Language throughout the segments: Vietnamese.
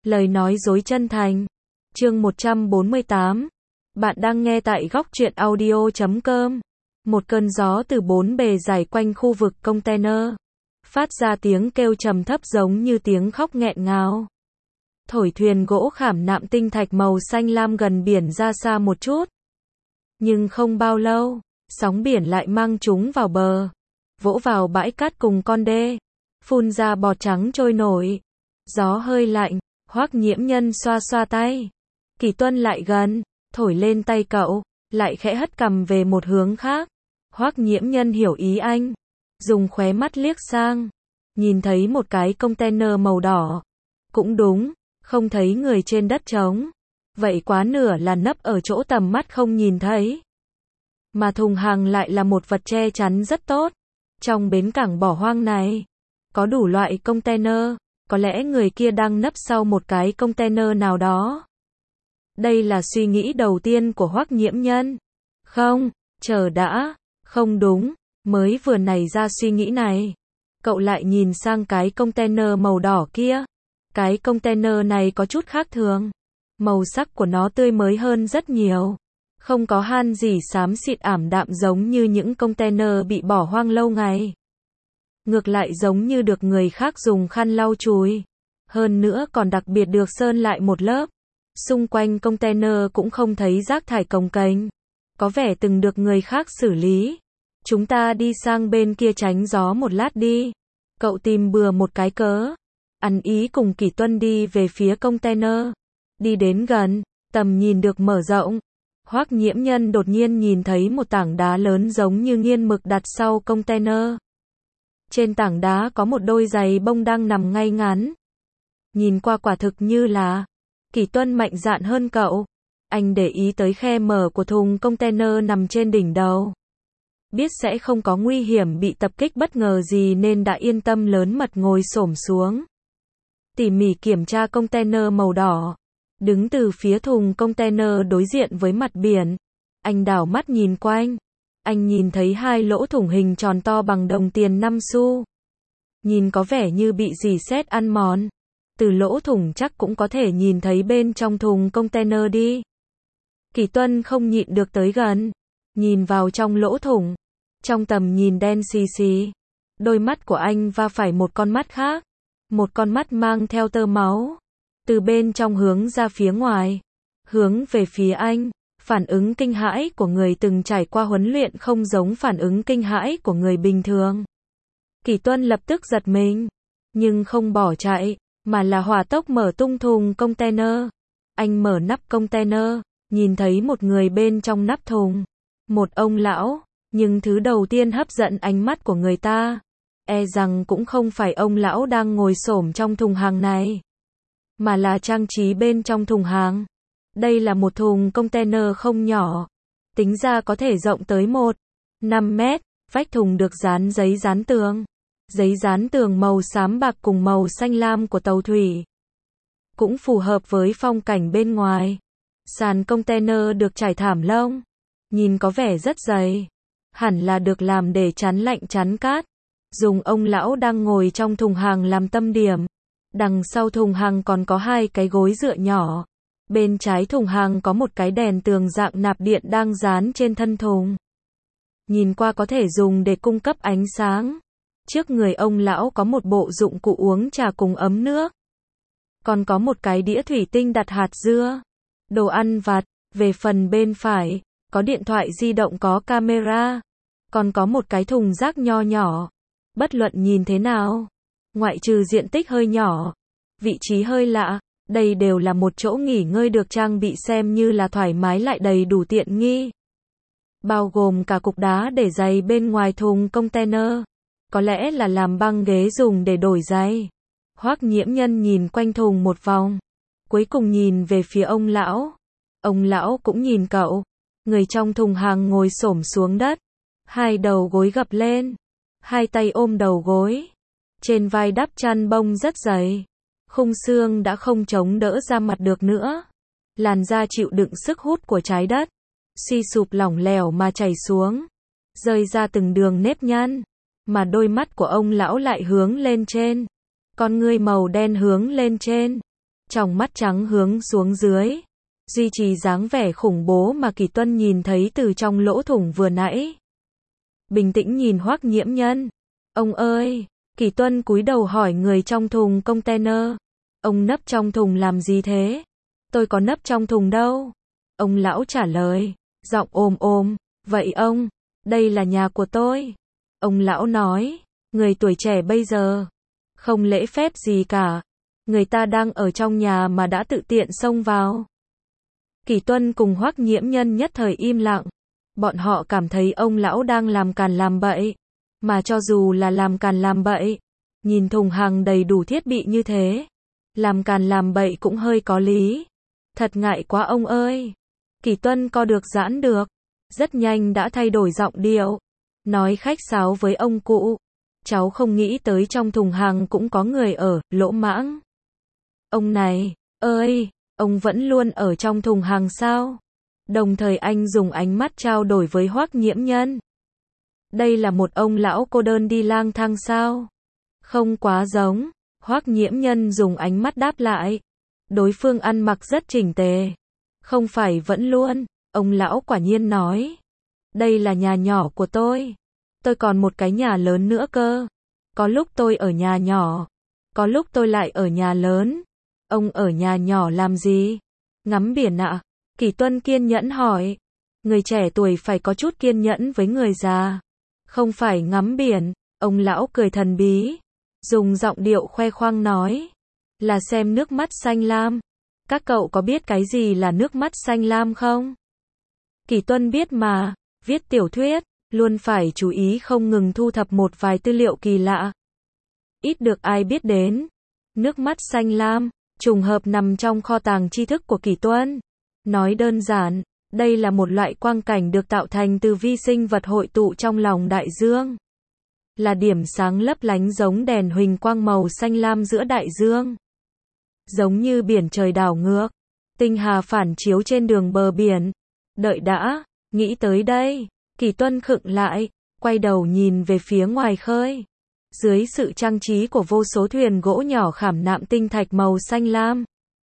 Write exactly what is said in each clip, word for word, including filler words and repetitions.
Lời nói dối chân thành. Chương một trăm bốn mươi tám. Bạn đang nghe tại góc truyện audio chấm com. Một cơn gió từ bốn bề giải quanh khu vực container, phát ra tiếng kêu trầm thấp giống như tiếng khóc nghẹn ngào. Thổi thuyền gỗ khảm nạm tinh thạch màu xanh lam gần biển ra xa một chút. Nhưng không bao lâu, sóng biển lại mang chúng vào bờ, vỗ vào bãi cát cùng con đê, phun ra bọt trắng trôi nổi. Gió hơi lạnh, Hoắc Nhiễm Nhân xoa xoa tay. Kỳ Tuân lại gần, thổi lên tay cậu, lại khẽ hất cằm về một hướng khác. Hoắc Nhiễm Nhân hiểu ý anh, dùng khóe mắt liếc sang, nhìn thấy một cái container màu đỏ. Cũng đúng, không thấy người trên đất trống, vậy quá nửa là nấp ở chỗ tầm mắt không nhìn thấy. Mà thùng hàng lại là một vật che chắn rất tốt. Trong bến cảng bỏ hoang này, có đủ loại container, có lẽ người kia đang nấp sau một cái container nào đó. Đây là suy nghĩ đầu tiên của Hoắc Nhiễm Nhân. Không, chờ đã, không đúng, mới vừa nảy ra suy nghĩ này. Cậu lại nhìn sang cái container màu đỏ kia. Cái container này có chút khác thường. Màu sắc của nó tươi mới hơn rất nhiều. Không có han gì xám xịt ảm đạm giống như những container bị bỏ hoang lâu ngày. Ngược lại giống như được người khác dùng khăn lau chùi. Hơn nữa còn đặc biệt được sơn lại một lớp. Xung quanh container cũng không thấy rác thải cồng kềnh. Có vẻ từng được người khác xử lý. Chúng ta đi sang bên kia tránh gió một lát đi. Cậu tìm bừa một cái cớ. Ăn ý cùng Kỷ Tuân đi về phía container. Đi đến gần, tầm nhìn được mở rộng. Hoắc Nhiễm Nhân đột nhiên nhìn thấy một tảng đá lớn giống như nghiên mực đặt sau container. Trên tảng đá có một đôi giày bông đang nằm ngay ngắn. Nhìn qua quả thực như là... Kỷ Tuân mạnh dạn hơn cậu. Anh để ý tới khe mở của thùng container nằm trên đỉnh đầu. Biết sẽ không có nguy hiểm bị tập kích bất ngờ gì nên đã yên tâm lớn mật ngồi xổm xuống. Tỉ mỉ kiểm tra container màu đỏ. Đứng từ phía thùng container đối diện với mặt biển. Anh đảo mắt nhìn quanh. Anh nhìn thấy hai lỗ thủng hình tròn to bằng đồng tiền năm xu. Nhìn có vẻ như bị rỉ sét ăn mòn. Từ lỗ thủng chắc cũng có thể nhìn thấy bên trong thùng container đi. Kỷ Tuân không nhịn được tới gần. Nhìn vào trong lỗ thủng. Trong tầm nhìn đen xì xì. Đôi mắt của anh va phải một con mắt khác. Một con mắt mang theo tơ máu. Từ bên trong hướng ra phía ngoài. Hướng về phía anh. Phản ứng kinh hãi của người từng trải qua huấn luyện không giống phản ứng kinh hãi của người bình thường. Kỷ Tuân lập tức giật mình. Nhưng không bỏ chạy, mà là hỏa tốc mở tung thùng container. Anh mở nắp container, nhìn thấy một người bên trong nắp thùng. Một ông lão, nhưng thứ đầu tiên hấp dẫn ánh mắt của người ta. E rằng cũng không phải ông lão đang ngồi xổm trong thùng hàng này. Mà là trang trí bên trong thùng hàng. Đây là một thùng container không nhỏ. Tính ra có thể rộng tới một phẩy năm mét. Vách thùng được dán giấy dán tường. Giấy dán tường màu xám bạc cùng màu xanh lam của tàu thủy. Cũng phù hợp với phong cảnh bên ngoài. Sàn container được trải thảm lông. Nhìn có vẻ rất dày. Hẳn là được làm để chắn lạnh chắn cát. Dùng ông lão đang ngồi trong thùng hàng làm tâm điểm. Đằng sau thùng hàng còn có hai cái gối dựa nhỏ. Bên trái thùng hàng có một cái đèn tường dạng nạp điện đang dán trên thân thùng. Nhìn qua có thể dùng để cung cấp ánh sáng. Trước người ông lão có một bộ dụng cụ uống trà cùng ấm nước. Còn có một cái đĩa thủy tinh đặt hạt dưa. Đồ ăn vặt. Về phần bên phải, có điện thoại di động có camera. Còn có một cái thùng rác nho nhỏ. Bất luận nhìn thế nào, ngoại trừ diện tích hơi nhỏ, vị trí hơi lạ, đây đều là một chỗ nghỉ ngơi được trang bị xem như là thoải mái lại đầy đủ tiện nghi. Bao gồm cả cục đá để giày bên ngoài thùng container. Có lẽ là làm băng ghế dùng để đổi giày. Hoắc Nhiễm Nhân nhìn quanh thùng một vòng. Cuối cùng nhìn về phía ông lão. Ông lão cũng nhìn cậu. Người trong thùng hàng ngồi xổm xuống đất. Hai đầu gối gập lên. Hai tay ôm đầu gối. Trên vai đắp chăn bông rất dày. Khung xương đã không chống đỡ ra mặt được nữa. Làn da chịu đựng sức hút của trái đất. Suy sụp lỏng lẻo mà chảy xuống. Rơi ra từng đường nếp nhăn. Mà đôi mắt của ông lão lại hướng lên trên. Con ngươi màu đen hướng lên trên. Trong mắt trắng hướng xuống dưới, duy trì dáng vẻ khủng bố mà Kỷ Tuân nhìn thấy từ trong lỗ thủng vừa nãy. Bình tĩnh nhìn Hoắc Nhiễm Nhân. Ông ơi, Kỷ Tuân cúi đầu hỏi người trong thùng container. Ông nấp trong thùng làm gì thế? Tôi có nấp trong thùng đâu. Ông lão trả lời, giọng ồm ồm, vậy ông, đây là nhà của tôi. Ông lão nói, người tuổi trẻ bây giờ, không lễ phép gì cả. Người ta đang ở trong nhà mà đã tự tiện xông vào. Kỷ Tuân cùng Hoắc Nhiễm Nhân nhất thời im lặng. Bọn họ cảm thấy ông lão đang làm càn làm bậy. Mà cho dù là làm càn làm bậy, nhìn thùng hàng đầy đủ thiết bị như thế, làm càn làm bậy cũng hơi có lý. Thật ngại quá ông ơi. Kỷ Tuân co được giãn được, rất nhanh đã thay đổi giọng điệu, nói khách sáo với ông cụ. Cháu không nghĩ tới trong thùng hàng cũng có người ở, lỗ mãng. Ông này, ơi, ông vẫn luôn ở trong thùng hàng sao? Đồng thời anh dùng ánh mắt trao đổi với Hoắc Nhiễm Nhân. Đây là một ông lão cô đơn đi lang thang sao? Không quá giống. Hoắc Nhiễm Nhân dùng ánh mắt đáp lại. Đối phương ăn mặc rất chỉnh tề. Không phải vẫn luôn. Ông lão quả nhiên nói. Đây là nhà nhỏ của tôi. Tôi còn một cái nhà lớn nữa cơ. Có lúc tôi ở nhà nhỏ. Có lúc tôi lại ở nhà lớn. Ông ở nhà nhỏ làm gì? Ngắm biển ạ. À? Kỷ Tuân kiên nhẫn hỏi. Người trẻ tuổi phải có chút kiên nhẫn với người già. Không phải ngắm biển. Ông lão cười thần bí. Dùng giọng điệu khoe khoang nói. Là xem nước mắt xanh lam. Các cậu có biết cái gì là nước mắt xanh lam không? Kỷ Tuân biết mà. Viết tiểu thuyết, luôn phải chú ý không ngừng thu thập một vài tư liệu kỳ lạ. Ít được ai biết đến. Nước mắt xanh lam, trùng hợp nằm trong kho tàng tri thức của Kỷ Tuân. Nói đơn giản, đây là một loại quang cảnh được tạo thành từ vi sinh vật hội tụ trong lòng đại dương. Là điểm sáng lấp lánh giống đèn huỳnh quang màu xanh lam giữa đại dương. Giống như biển trời đảo ngược, tinh hà phản chiếu trên đường bờ biển. Đợi đã, nghĩ tới đây, Kỷ Tuân khựng lại, quay đầu nhìn về phía ngoài khơi. Dưới sự trang trí của vô số thuyền gỗ nhỏ khảm nạm tinh thạch màu xanh lam,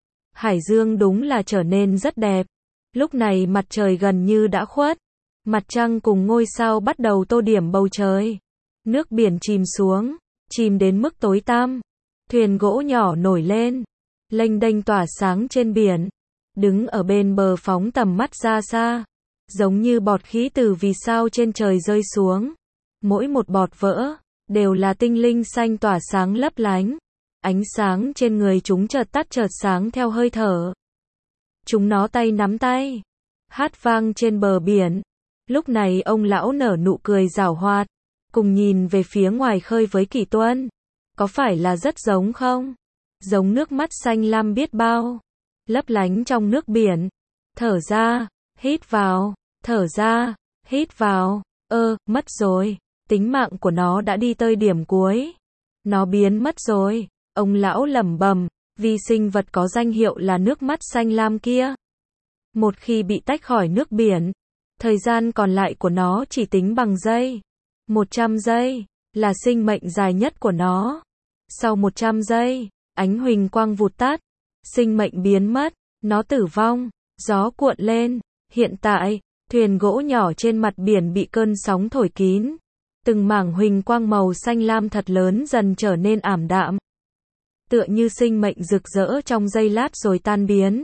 hải dương đúng là trở nên rất đẹp. Lúc này mặt trời gần như đã khuất, mặt trăng cùng ngôi sao bắt đầu tô điểm bầu trời. Nước biển chìm xuống, chìm đến mức tối tăm. Thuyền gỗ nhỏ nổi lên, lênh đênh tỏa sáng trên biển. Đứng ở bên bờ phóng tầm mắt ra xa, giống như bọt khí từ vì sao trên trời rơi xuống. Mỗi một bọt vỡ đều là tinh linh xanh tỏa sáng lấp lánh. Ánh sáng trên người chúng chợt tắt chợt sáng theo hơi thở. Chúng nó tay nắm tay, hát vang trên bờ biển. Lúc này ông lão nở nụ cười giảo hoạt, cùng nhìn về phía ngoài khơi với Kỷ Tuân. Có phải là rất giống không? Giống nước mắt xanh lam biết bao, lấp lánh trong nước biển. Thở ra, hít vào, thở ra, hít vào. Ơ, mất rồi. Tính mạng của nó đã đi tới điểm cuối. Nó biến mất rồi. Ông lão lẩm bẩm, vì sinh vật có danh hiệu là nước mắt xanh lam kia. Một khi bị tách khỏi nước biển, thời gian còn lại của nó chỉ tính bằng giây. một trăm giây là sinh mệnh dài nhất của nó. Sau một trăm giây, ánh huỳnh quang vụt tắt, sinh mệnh biến mất, nó tử vong, gió cuộn lên. Hiện tại, thuyền gỗ nhỏ trên mặt biển bị cơn sóng thổi kín. Từng mảng huỳnh quang màu xanh lam thật lớn dần trở nên ảm đạm. Tựa như sinh mệnh rực rỡ trong giây lát rồi tan biến.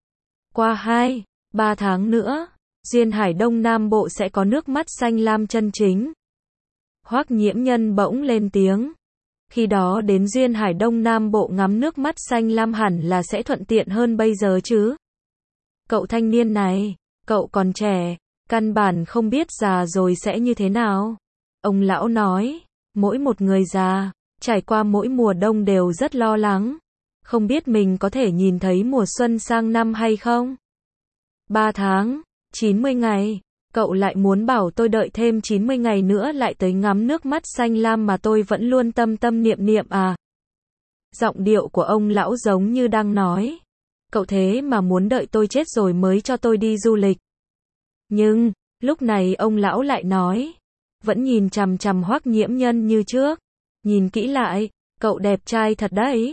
Qua hai, ba tháng nữa, duyên hải Đông Nam Bộ sẽ có nước mắt xanh lam chân chính. Hoắc Nhiễm Nhân bỗng lên tiếng. Khi đó đến duyên hải Đông Nam Bộ ngắm nước mắt xanh lam hẳn là sẽ thuận tiện hơn bây giờ chứ. Cậu thanh niên này, cậu còn trẻ, căn bản không biết già rồi sẽ như thế nào. Ông lão nói, mỗi một người già, trải qua mỗi mùa đông đều rất lo lắng. Không biết mình có thể nhìn thấy mùa xuân sang năm hay không? Ba tháng, chín mươi ngày, cậu lại muốn bảo tôi đợi thêm chín mươi ngày nữa lại tới ngắm nước mắt xanh lam mà tôi vẫn luôn tâm tâm niệm niệm à? Giọng điệu của ông lão giống như đang nói, cậu thế mà muốn đợi tôi chết rồi mới cho tôi đi du lịch. Nhưng, lúc này ông lão lại nói, vẫn nhìn chằm chằm Hoắc Nhiễm Nhân như trước. Nhìn kỹ lại, cậu đẹp trai thật đấy.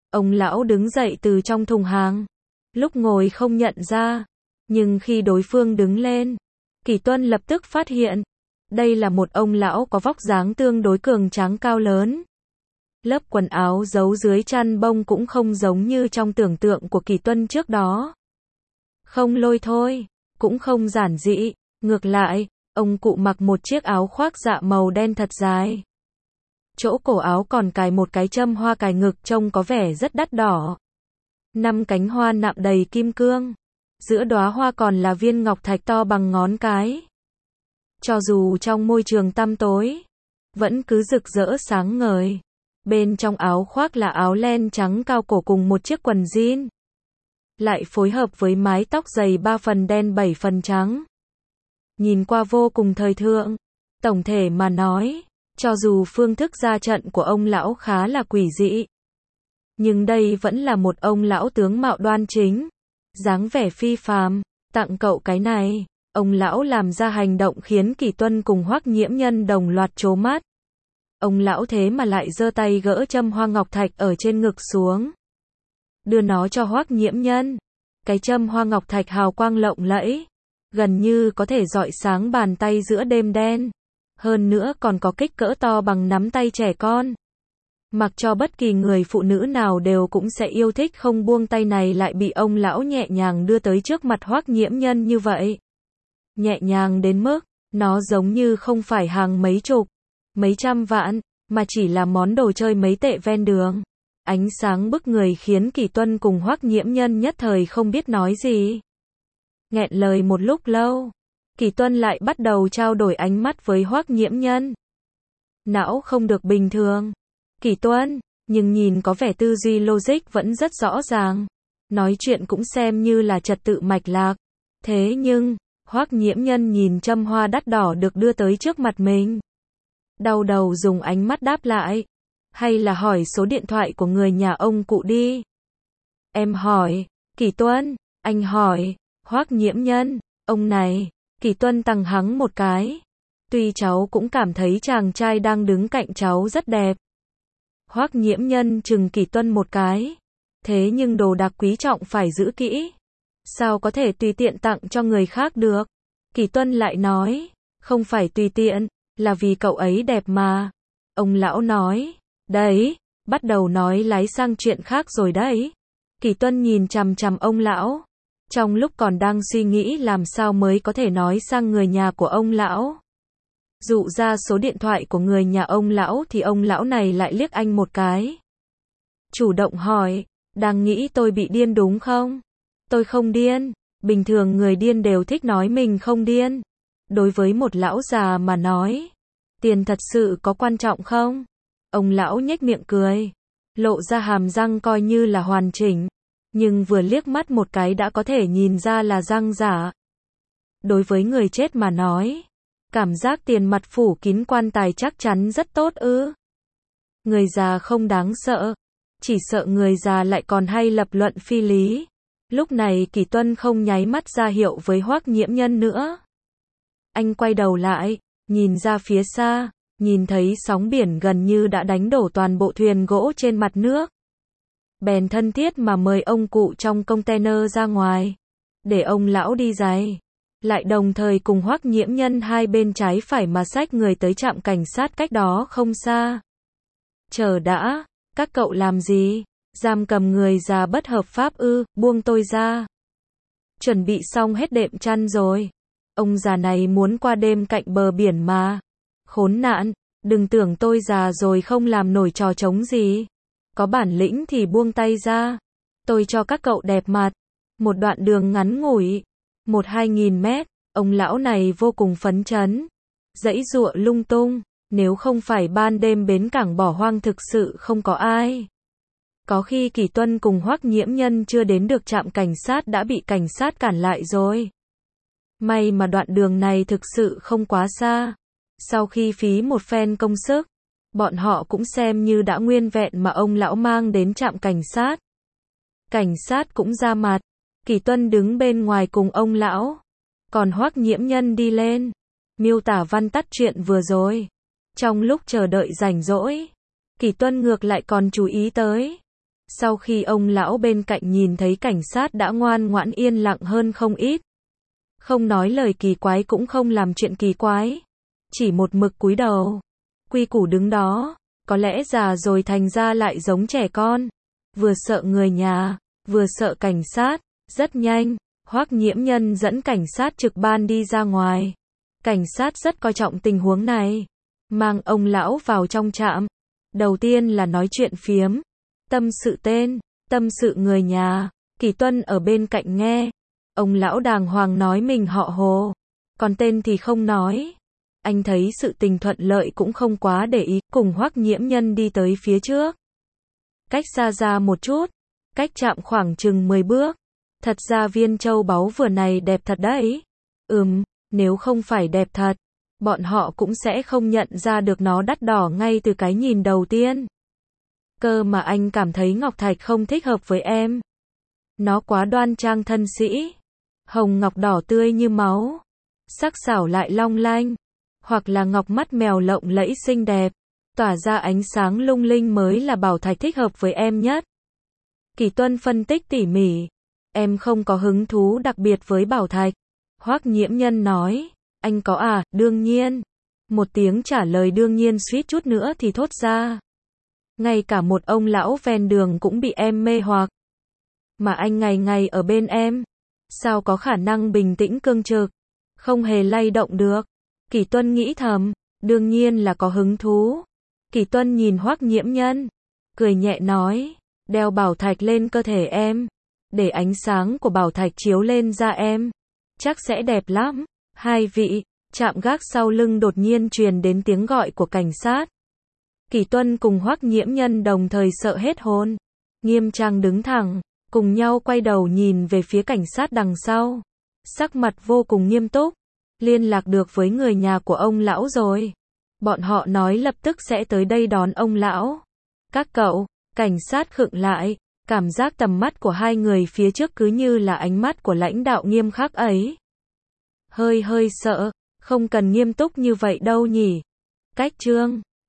Ông lão đứng dậy từ trong thùng hàng. Lúc ngồi không nhận ra, nhưng khi đối phương đứng lên, Kỷ Tuân lập tức phát hiện, đây là một ông lão có vóc dáng tương đối cường tráng cao lớn. Lớp quần áo giấu dưới chăn bông cũng không giống như trong tưởng tượng của Kỷ Tuân trước đó. Không lôi thôi, cũng không giản dị, ngược lại, ông cụ mặc một chiếc áo khoác dạ màu đen thật dài. Chỗ cổ áo còn cài một cái châm hoa cài ngực trông có vẻ rất đắt đỏ. Năm cánh hoa nạm đầy kim cương. Giữa đóa hoa còn là viên ngọc thạch to bằng ngón cái. Cho dù trong môi trường tăm tối, vẫn cứ rực rỡ sáng ngời. Bên trong áo khoác là áo len trắng cao cổ cùng một chiếc quần jean. Lại phối hợp với mái tóc dày ba phần đen bảy phần trắng. Nhìn qua vô cùng thời thượng. Tổng thể mà nói, cho dù phương thức ra trận của ông lão khá là quỷ dị, nhưng đây vẫn là một ông lão tướng mạo đoan chính, dáng vẻ phi phàm. Tặng cậu cái này. Ông lão làm ra hành động khiến Kỷ Tuân cùng Hoắc Nhiễm Nhân đồng loạt trố mắt. Ông lão thế mà lại giơ tay gỡ châm hoa ngọc thạch ở trên ngực xuống, đưa nó cho Hoắc Nhiễm Nhân. Cái châm hoa ngọc thạch hào quang lộng lẫy, gần như có thể rọi sáng bàn tay giữa đêm đen. Hơn nữa còn có kích cỡ to bằng nắm tay trẻ con. Mặc cho bất kỳ người phụ nữ nào đều cũng sẽ yêu thích không buông tay này lại bị ông lão nhẹ nhàng đưa tới trước mặt Hoắc Nhiễm Nhân như vậy. Nhẹ nhàng đến mức, nó giống như không phải hàng mấy chục, mấy trăm vạn, mà chỉ là món đồ chơi mấy tệ ven đường. Ánh sáng bức người khiến Kỷ Tuân cùng Hoắc Nhiễm Nhân nhất thời không biết nói gì. Nghẹn lời một lúc lâu, Kỷ Tuân lại bắt đầu trao đổi ánh mắt với Hoắc Nhiễm Nhân. Não không được bình thường. Kỷ Tuân, nhưng nhìn có vẻ tư duy logic vẫn rất rõ ràng. Nói chuyện cũng xem như là trật tự mạch lạc. Thế nhưng, Hoắc Nhiễm Nhân nhìn châm hoa đắt đỏ được đưa tới trước mặt mình. Đau đầu dùng ánh mắt đáp lại. Hay là hỏi số điện thoại của người nhà ông cụ đi. Em hỏi. Kỷ Tuân, anh hỏi. Hoắc Nhiễm Nhân, ông này. Kỷ Tuân tằng hắng một cái. Tuy cháu cũng cảm thấy chàng trai đang đứng cạnh cháu rất đẹp. Hoắc Nhiễm Nhân chừng Kỷ Tuân một cái. Thế nhưng đồ đạc quý trọng phải giữ kỹ. Sao có thể tùy tiện tặng cho người khác được? Kỷ Tuân lại nói. Không phải tùy tiện, là vì cậu ấy đẹp mà. Ông lão nói. Đấy, bắt đầu nói lái sang chuyện khác rồi đấy. Kỷ Tuân nhìn chằm chằm ông lão. Trong lúc còn đang suy nghĩ làm sao mới có thể nói sang người nhà của ông lão. Dụ ra số điện thoại của người nhà ông lão thì ông lão này lại liếc anh một cái. Chủ động hỏi, đang nghĩ tôi bị điên đúng không? Tôi không điên, bình thường người điên đều thích nói mình không điên. Đối với một lão già mà nói, tiền thật sự có quan trọng không? Ông lão nhếch miệng cười, lộ ra hàm răng coi như là hoàn chỉnh, nhưng vừa liếc mắt một cái đã có thể nhìn ra là răng giả. Đối với người chết mà nói, cảm giác tiền mặt phủ kín quan tài chắc chắn rất tốt ư? Người già không đáng sợ, chỉ sợ người già lại còn hay lập luận phi lý. Lúc này Kỷ Tuân không nháy mắt ra hiệu với Hoắc Nhiễm Nhân nữa. Anh quay đầu lại, nhìn ra phía xa, nhìn thấy sóng biển gần như đã đánh đổ toàn bộ thuyền gỗ trên mặt nước. Bèn thân thiết mà mời ông cụ trong container ra ngoài, để ông lão đi giày. Lại đồng thời cùng Hoắc Nhiễm Nhân hai bên trái phải mà xách người tới trạm cảnh sát cách đó không xa. Chờ đã, các cậu làm gì? Giam cầm người già bất hợp pháp ư? Buông tôi ra. Chuẩn bị xong hết đệm chăn rồi. Ông già này muốn qua đêm cạnh bờ biển mà. Khốn nạn, đừng tưởng tôi già rồi không làm nổi trò trống gì. Có bản lĩnh thì buông tay ra. Tôi cho các cậu đẹp mặt. Một đoạn đường ngắn ngủi, một hai nghìn mét, ông lão này vô cùng phấn chấn. Giãy giụa lung tung, nếu không phải ban đêm bến cảng bỏ hoang thực sự không có ai. Có khi Kỷ Tuân cùng Hoắc Nhiễm Nhân chưa đến được trạm cảnh sát đã bị cảnh sát cản lại rồi. May mà đoạn đường này thực sự không quá xa. Sau khi phí một phen công sức, bọn họ cũng xem như đã nguyên vẹn mà ông lão mang đến trạm cảnh sát. Cảnh sát cũng ra mặt. Kỷ Tuân đứng bên ngoài cùng ông lão. Còn Hoắc Nhiễm Nhân đi lên, miêu tả văn tắt chuyện vừa rồi. Trong lúc chờ đợi rảnh rỗi, Kỷ Tuân ngược lại còn chú ý tới Sau khi ông lão bên cạnh nhìn thấy cảnh sát đã ngoan ngoãn yên lặng hơn không ít. Không nói lời kỳ quái cũng không làm chuyện kỳ quái. Chỉ một mực cúi đầu. Quy củ đứng đó. Có lẽ già rồi thành ra lại giống trẻ con. Vừa sợ người nhà, vừa sợ cảnh sát. Rất nhanh, Hoắc Nhiễm Nhân dẫn cảnh sát trực ban đi ra ngoài. Cảnh sát rất coi trọng tình huống này. Mang ông lão vào trong trạm. Đầu tiên là nói chuyện phiếm. Tâm sự tên, tâm sự người nhà. Kỳ Tuân ở bên cạnh nghe. Ông lão đàng hoàng nói mình họ Hồ. Còn tên thì không nói. Anh thấy sự tình thuận lợi cũng không quá để ý. Cùng Hoắc Nhiễm Nhân đi tới phía trước. Cách xa ra một chút. Cách trạm khoảng chừng mười bước. Thật ra viên châu báu vừa này đẹp thật đấy. Ừm, nếu không phải đẹp thật, bọn họ cũng sẽ không nhận ra được nó đắt đỏ ngay từ cái nhìn đầu tiên. Cơ mà anh cảm thấy ngọc thạch không thích hợp với em. Nó quá đoan trang thân sĩ. Hồng ngọc đỏ tươi như máu. Sắc sảo lại long lanh. Hoặc là ngọc mắt mèo lộng lẫy xinh đẹp. Tỏa ra ánh sáng lung linh mới là bảo thạch thích hợp với em nhất. Kỳ Tuân phân tích tỉ mỉ. Em không có hứng thú đặc biệt với bảo thạch. Hoắc Nhiễm Nhân nói. Anh có à, đương nhiên. Một tiếng trả lời đương nhiên suýt chút nữa thì thốt ra. Ngay cả một ông lão ven đường cũng bị em mê hoặc. Mà anh ngày ngày ở bên em. Sao có khả năng bình tĩnh cương trực. Không hề lay động được. Kỳ Tuân nghĩ thầm. Đương nhiên là có hứng thú. Kỳ Tuân nhìn Hoắc Nhiễm Nhân. Cười nhẹ nói. Đeo bảo thạch lên cơ thể em. Để ánh sáng của bảo thạch chiếu lên da em. Chắc sẽ đẹp lắm. Hai vị. Trạm gác sau lưng đột nhiên truyền đến tiếng gọi của cảnh sát. Kỳ Tuân cùng Hoắc Nhiễm Nhân đồng thời sợ hết hồn. Nghiêm trang đứng thẳng. Cùng nhau quay đầu nhìn về phía cảnh sát đằng sau. Sắc mặt vô cùng nghiêm túc. Liên lạc được với người nhà của ông lão rồi. Bọn họ nói lập tức sẽ tới đây đón ông lão. Các cậu. Cảnh sát khựng lại. Cảm giác tầm mắt của hai người phía trước cứ như là ánh mắt của lãnh đạo nghiêm khắc ấy. Hơi hơi sợ. Không cần nghiêm túc như vậy đâu nhỉ. Cách trương.